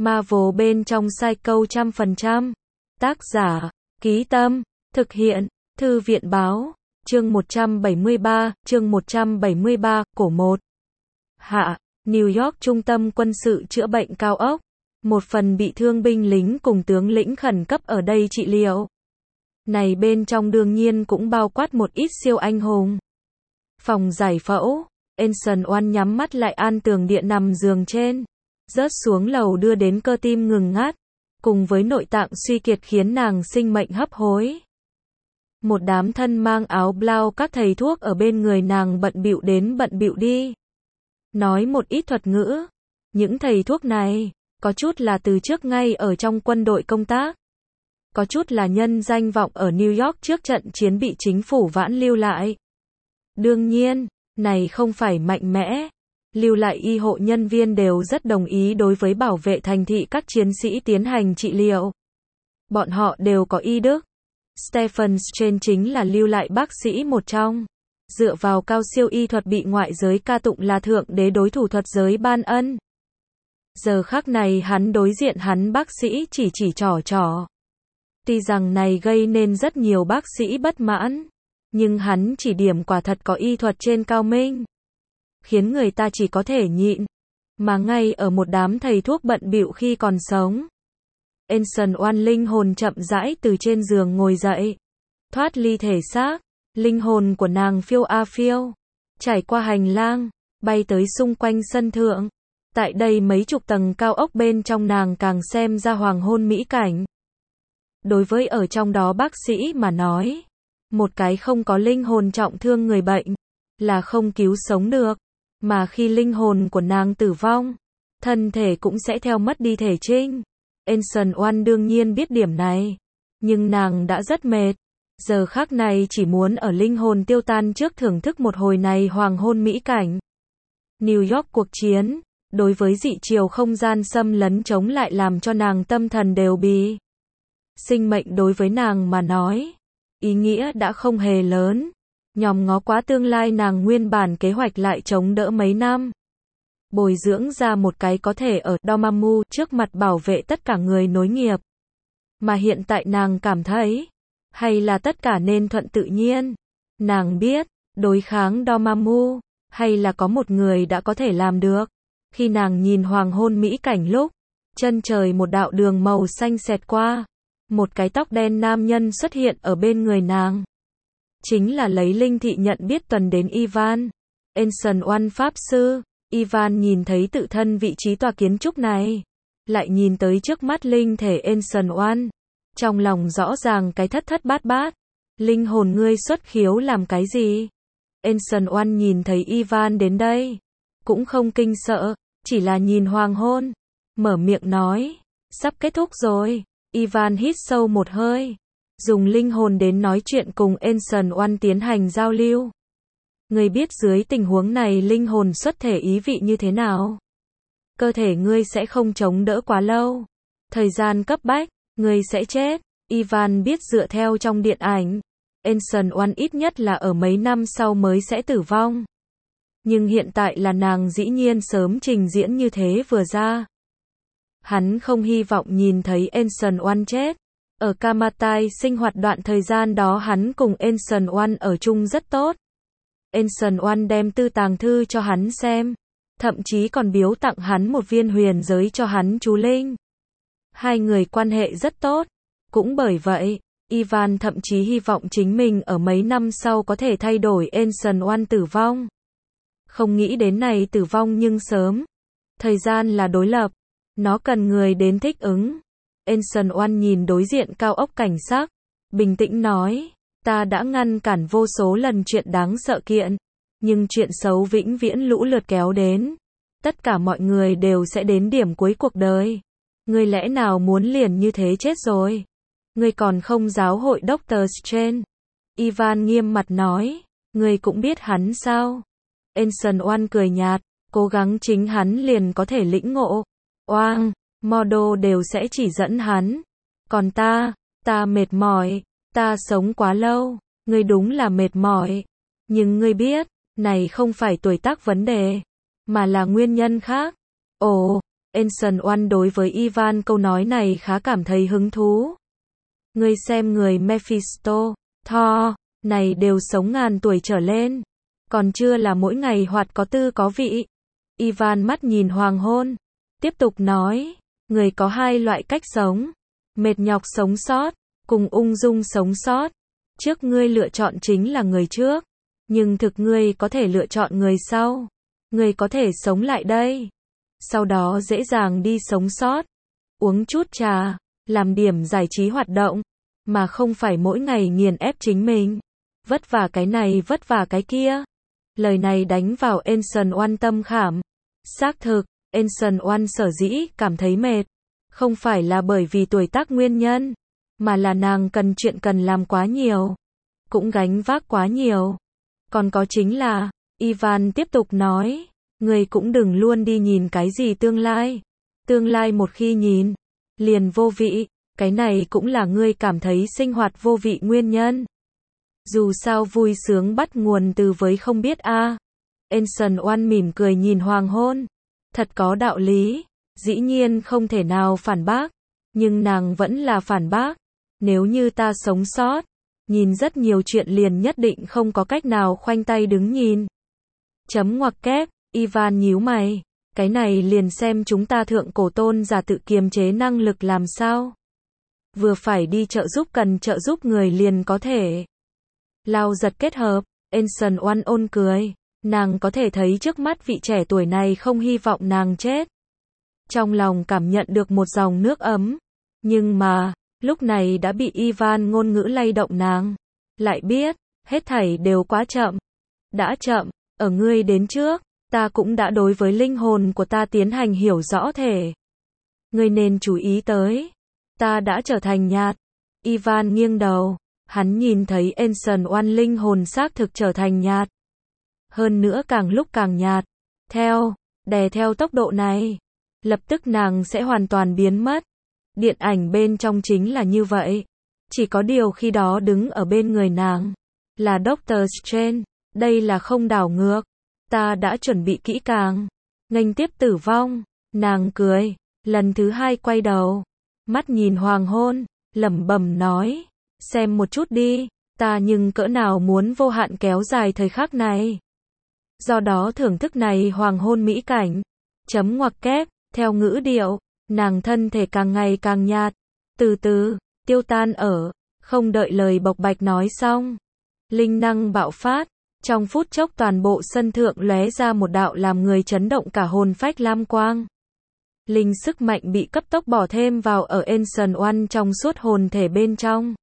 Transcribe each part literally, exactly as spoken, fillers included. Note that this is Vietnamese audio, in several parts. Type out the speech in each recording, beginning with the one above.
Marvel bên trong Psycho trăm phần trăm. Tác giả, Ký Tâm, thực hiện, Thư viện Báo, chương một trăm bảy mươi ba, chương một trăm bảy mươi ba, cổ một. Hạ, New York Trung tâm quân sự chữa bệnh cao ốc. Một phần bị thương binh lính cùng tướng lĩnh khẩn cấp ở đây trị liệu. Này bên trong đương nhiên cũng bao quát một ít siêu anh hùng. Phòng giải phẫu, Anson Oan nhắm mắt lại an tường địa nằm giường trên. Rớt xuống lầu đưa đến cơ tim ngừng ngắt, cùng với nội tạng suy kiệt khiến nàng sinh mệnh hấp hối. Một đám thân mang áo blau các thầy thuốc ở bên người nàng bận bịu đến bận bịu đi. Nói một ít thuật ngữ. Những thầy thuốc này, có chút là từ trước ngay ở trong quân đội công tác. Có chút là nhân danh vọng ở New York trước trận chiến bị chính phủ vãn lưu lại. Đương nhiên, này không phải mạnh mẽ. Lưu lại y hộ nhân viên đều rất đồng ý đối với bảo vệ thành thị các chiến sĩ tiến hành trị liệu. Bọn họ đều có y đức. Stephen Strange chính là lưu lại bác sĩ một trong. Dựa vào cao siêu y thuật bị ngoại giới ca tụng là thượng đế đối thủ thuật giới ban ân. Giờ khắc này hắn đối diện hắn bác sĩ chỉ chỉ trỏ trỏ. Tuy rằng này gây nên rất nhiều bác sĩ bất mãn, nhưng hắn chỉ điểm quả thật có y thuật trên cao minh, khiến người ta chỉ có thể nhịn. Mà ngay ở một đám thầy thuốc bận bịu khi còn sống, Anson Oan linh hồn chậm rãi từ trên giường ngồi dậy, thoát ly thể xác, linh hồn của nàng phiêu a phiêu, trải qua hành lang, bay tới xung quanh sân thượng. Tại đây mấy chục tầng cao ốc bên trong nàng càng xem ra hoàng hôn mỹ cảnh. Đối với ở trong đó bác sĩ mà nói, một cái không có linh hồn trọng thương người bệnh, là không cứu sống được. Mà khi linh hồn của nàng tử vong, thân thể cũng sẽ theo mất đi thể trinh. Anson Oan đương nhiên biết điểm này, nhưng nàng đã rất mệt. Giờ khắc này chỉ muốn ở linh hồn tiêu tan trước thưởng thức một hồi này hoàng hôn mỹ cảnh. New York cuộc chiến, đối với dị chiều không gian xâm lấn chống lại làm cho nàng tâm thần đều bị. Sinh mệnh đối với nàng mà nói, ý nghĩa đã không hề lớn. Nhòm ngó quá tương lai nàng nguyên bản kế hoạch lại chống đỡ mấy năm. Bồi dưỡng ra một cái có thể ở Dormammu trước mặt bảo vệ tất cả người nối nghiệp. Mà hiện tại nàng cảm thấy, hay là tất cả nên thuận tự nhiên. Nàng biết, đối kháng Dormammu, hay là có một người đã có thể làm được. Khi nàng nhìn hoàng hôn mỹ cảnh lúc, chân trời một đạo đường màu xanh xẹt qua. Một cái tóc đen nam nhân xuất hiện ở bên người nàng. Chính là lấy linh thị nhận biết tuần đến Ivan. Anson Oan pháp sư. Ivan nhìn thấy tự thân vị trí tòa kiến trúc này, lại nhìn tới trước mắt linh thể Anson Oan. Trong lòng rõ ràng cái thất thất bát bát. Linh hồn ngươi xuất khiếu làm cái gì? Anson Oan nhìn thấy Ivan đến đây, cũng không kinh sợ, chỉ là nhìn hoàng hôn, mở miệng nói, sắp kết thúc rồi. Ivan hít sâu một hơi, dùng linh hồn đến nói chuyện cùng Anson Oan tiến hành giao lưu. Ngươi biết dưới tình huống này linh hồn xuất thể ý vị như thế nào? Cơ thể ngươi sẽ không chống đỡ quá lâu. Thời gian cấp bách, ngươi sẽ chết. Ivan biết dựa theo trong điện ảnh, Anson Oan ít nhất là ở mấy năm sau mới sẽ tử vong. Nhưng hiện tại là nàng dĩ nhiên sớm trình diễn như thế vừa ra. Hắn không hy vọng nhìn thấy Anson Oan chết. Ở Kamatai sinh hoạt đoạn thời gian đó hắn cùng Anson Oan ở chung rất tốt. Anson Oan đem tư tàng thư cho hắn xem, thậm chí còn biếu tặng hắn một viên huyền giới cho hắn chú linh. Hai người quan hệ rất tốt. Cũng bởi vậy, Ivan thậm chí hy vọng chính mình ở mấy năm sau có thể thay đổi Anson Oan tử vong. Không nghĩ đến này tử vong nhưng sớm. Thời gian là đối lập. Nó cần người đến thích ứng. Anson Oan nhìn đối diện cao ốc cảnh sắc, bình tĩnh nói, ta đã ngăn cản vô số lần chuyện đáng sợ kiện, nhưng chuyện xấu vĩnh viễn lũ lượt kéo đến. Tất cả mọi người đều sẽ đến điểm cuối cuộc đời. Ngươi lẽ nào muốn liền như thế chết rồi? Ngươi còn không giáo hội Doctor Strange. Ivan nghiêm mặt nói, ngươi cũng biết hắn sao? Anson Oan cười nhạt, cố gắng chính hắn liền có thể lĩnh ngộ. Oang, model đều sẽ chỉ dẫn hắn. Còn ta, ta mệt mỏi, ta sống quá lâu, ngươi đúng là mệt mỏi. Nhưng ngươi biết, này không phải tuổi tác vấn đề, mà là nguyên nhân khác. Ồ, Ancient One đối với Ivan câu nói này khá cảm thấy hứng thú. Ngươi xem người Mephisto, Thor, này đều sống ngàn tuổi trở lên. Còn chưa là mỗi ngày hoạt có tư có vị. Ivan mắt nhìn hoàng hôn. Tiếp tục nói, người có hai loại cách sống. Mệt nhọc sống sót, cùng ung dung sống sót. Trước ngươi lựa chọn chính là người trước. Nhưng thực ngươi có thể lựa chọn người sau. Ngươi có thể sống lại đây. Sau đó dễ dàng đi sống sót. Uống chút trà, làm điểm giải trí hoạt động. Mà không phải mỗi ngày nghiền ép chính mình. Vất vả cái này vất vả cái kia. Lời này đánh vào Ancient One tâm khảm. Xác thực, Ancient One sở dĩ cảm thấy mệt. Không phải là bởi vì tuổi tác nguyên nhân. Mà là nàng cần chuyện cần làm quá nhiều. Cũng gánh vác quá nhiều. Còn có chính là, Ivan tiếp tục nói. Người cũng đừng luôn đi nhìn cái gì tương lai. Tương lai một khi nhìn, liền vô vị. Cái này cũng là ngươi cảm thấy sinh hoạt vô vị nguyên nhân. Dù sao vui sướng bắt nguồn từ với không biết a. À. Ancient One mỉm cười nhìn hoàng hôn. Thật có đạo lý. Dĩ nhiên không thể nào phản bác. Nhưng nàng vẫn là phản bác. Nếu như ta sống sót, nhìn rất nhiều chuyện liền nhất định không có cách nào khoanh tay đứng nhìn. Chấm ngoặc kép, Ivan nhíu mày. Cái này liền xem chúng ta thượng cổ tôn giả tự kiềm chế năng lực làm sao. Vừa phải đi trợ giúp cần trợ giúp người liền có thể. Lao giật kết hợp, Ancient One ôn cười. Nàng có thể thấy trước mắt vị trẻ tuổi này không hy vọng nàng chết. Trong lòng cảm nhận được một dòng nước ấm. Nhưng mà, lúc này đã bị Ivan ngôn ngữ lay động nàng. Lại biết, hết thảy đều quá chậm. Đã chậm, ở ngươi đến trước, ta cũng đã đối với linh hồn của ta tiến hành hiểu rõ thể. Ngươi nên chú ý tới. Ta đã trở thành nhạt. Ivan nghiêng đầu. Hắn nhìn thấy Ancient One linh hồn xác thực trở thành nhạt. Hơn nữa càng lúc càng nhạt. Theo, đè theo tốc độ này. Lập tức nàng sẽ hoàn toàn biến mất. Điện ảnh bên trong chính là như vậy. Chỉ có điều khi đó đứng ở bên người nàng. Là Doctor Strange. Đây là không đảo ngược. Ta đã chuẩn bị kỹ càng. Nghênh tiếp tử vong. Nàng cười. Lần thứ hai quay đầu. Mắt nhìn hoàng hôn. Lẩm bẩm nói. Xem một chút đi. Ta nhưng cỡ nào muốn vô hạn kéo dài thời khắc này. Do đó thưởng thức này hoàng hôn mỹ cảnh. Chấm ngoặc kép. Theo ngữ điệu. Nàng thân thể càng ngày càng nhạt. Từ từ. Tiêu tan ở. Không đợi lời bộc bạch nói xong. Linh năng bạo phát. Trong phút chốc toàn bộ sân thượng lóe ra một đạo làm người chấn động cả hồn phách lam quang. Linh sức mạnh bị cấp tốc bỏ thêm vào ở Ancient One trong suốt hồn thể bên trong.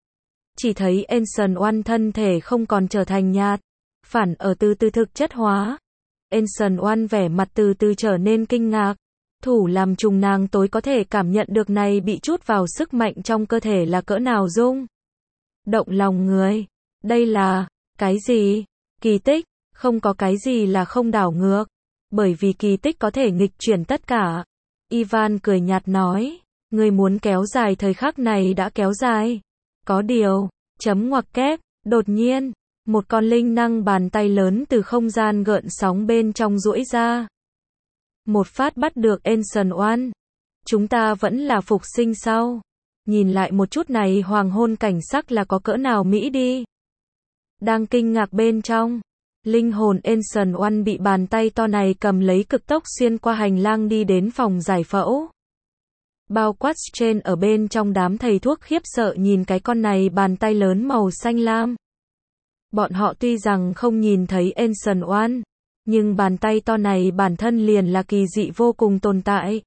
Chỉ thấy Ancient One thân thể không còn trở thành nhạt. Phản ở từ từ thực chất hóa. Ancient One vẻ mặt từ từ trở nên kinh ngạc. Thủ làm trùng nàng tối có thể cảm nhận được này bị chút vào sức mạnh trong cơ thể là cỡ nào rung. Động lòng người. Đây là, cái gì? Kỳ tích, không có cái gì là không đảo ngược. Bởi vì kỳ tích có thể nghịch chuyển tất cả. Ivan cười nhạt nói, người muốn kéo dài thời khắc này đã kéo dài. Có điều, chấm ngoặc kép, đột nhiên, một con linh năng bàn tay lớn từ không gian gợn sóng bên trong duỗi ra. Một phát bắt được Ancient One. Chúng ta vẫn là phục sinh sau. Nhìn lại một chút này hoàng hôn cảnh sắc là có cỡ nào mỹ đi. Đang kinh ngạc bên trong. Linh hồn Ancient One bị bàn tay to này cầm lấy cực tốc xuyên qua hành lang đi đến phòng giải phẫu. Bao quát trên ở bên trong đám thầy thuốc khiếp sợ nhìn cái con này bàn tay lớn màu xanh lam. Bọn họ tuy rằng không nhìn thấy Ancient One. Nhưng bàn tay to này bản thân liền là kỳ dị vô cùng tồn tại.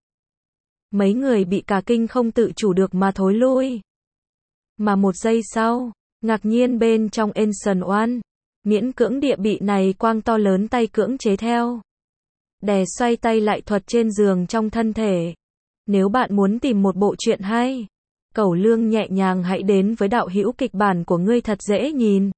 Mấy người bị cả kinh không tự chủ được mà thối lui. Mà một giây sau, ngạc nhiên bên trong Ancient One, miễn cưỡng địa bị này quang to lớn tay cưỡng chế theo. Đè xoay tay lại thuật trên giường trong thân thể. Nếu bạn muốn tìm một bộ truyện hay, cẩu lương nhẹ nhàng hãy đến với đạo hữu kịch bản của ngươi thật dễ nhìn.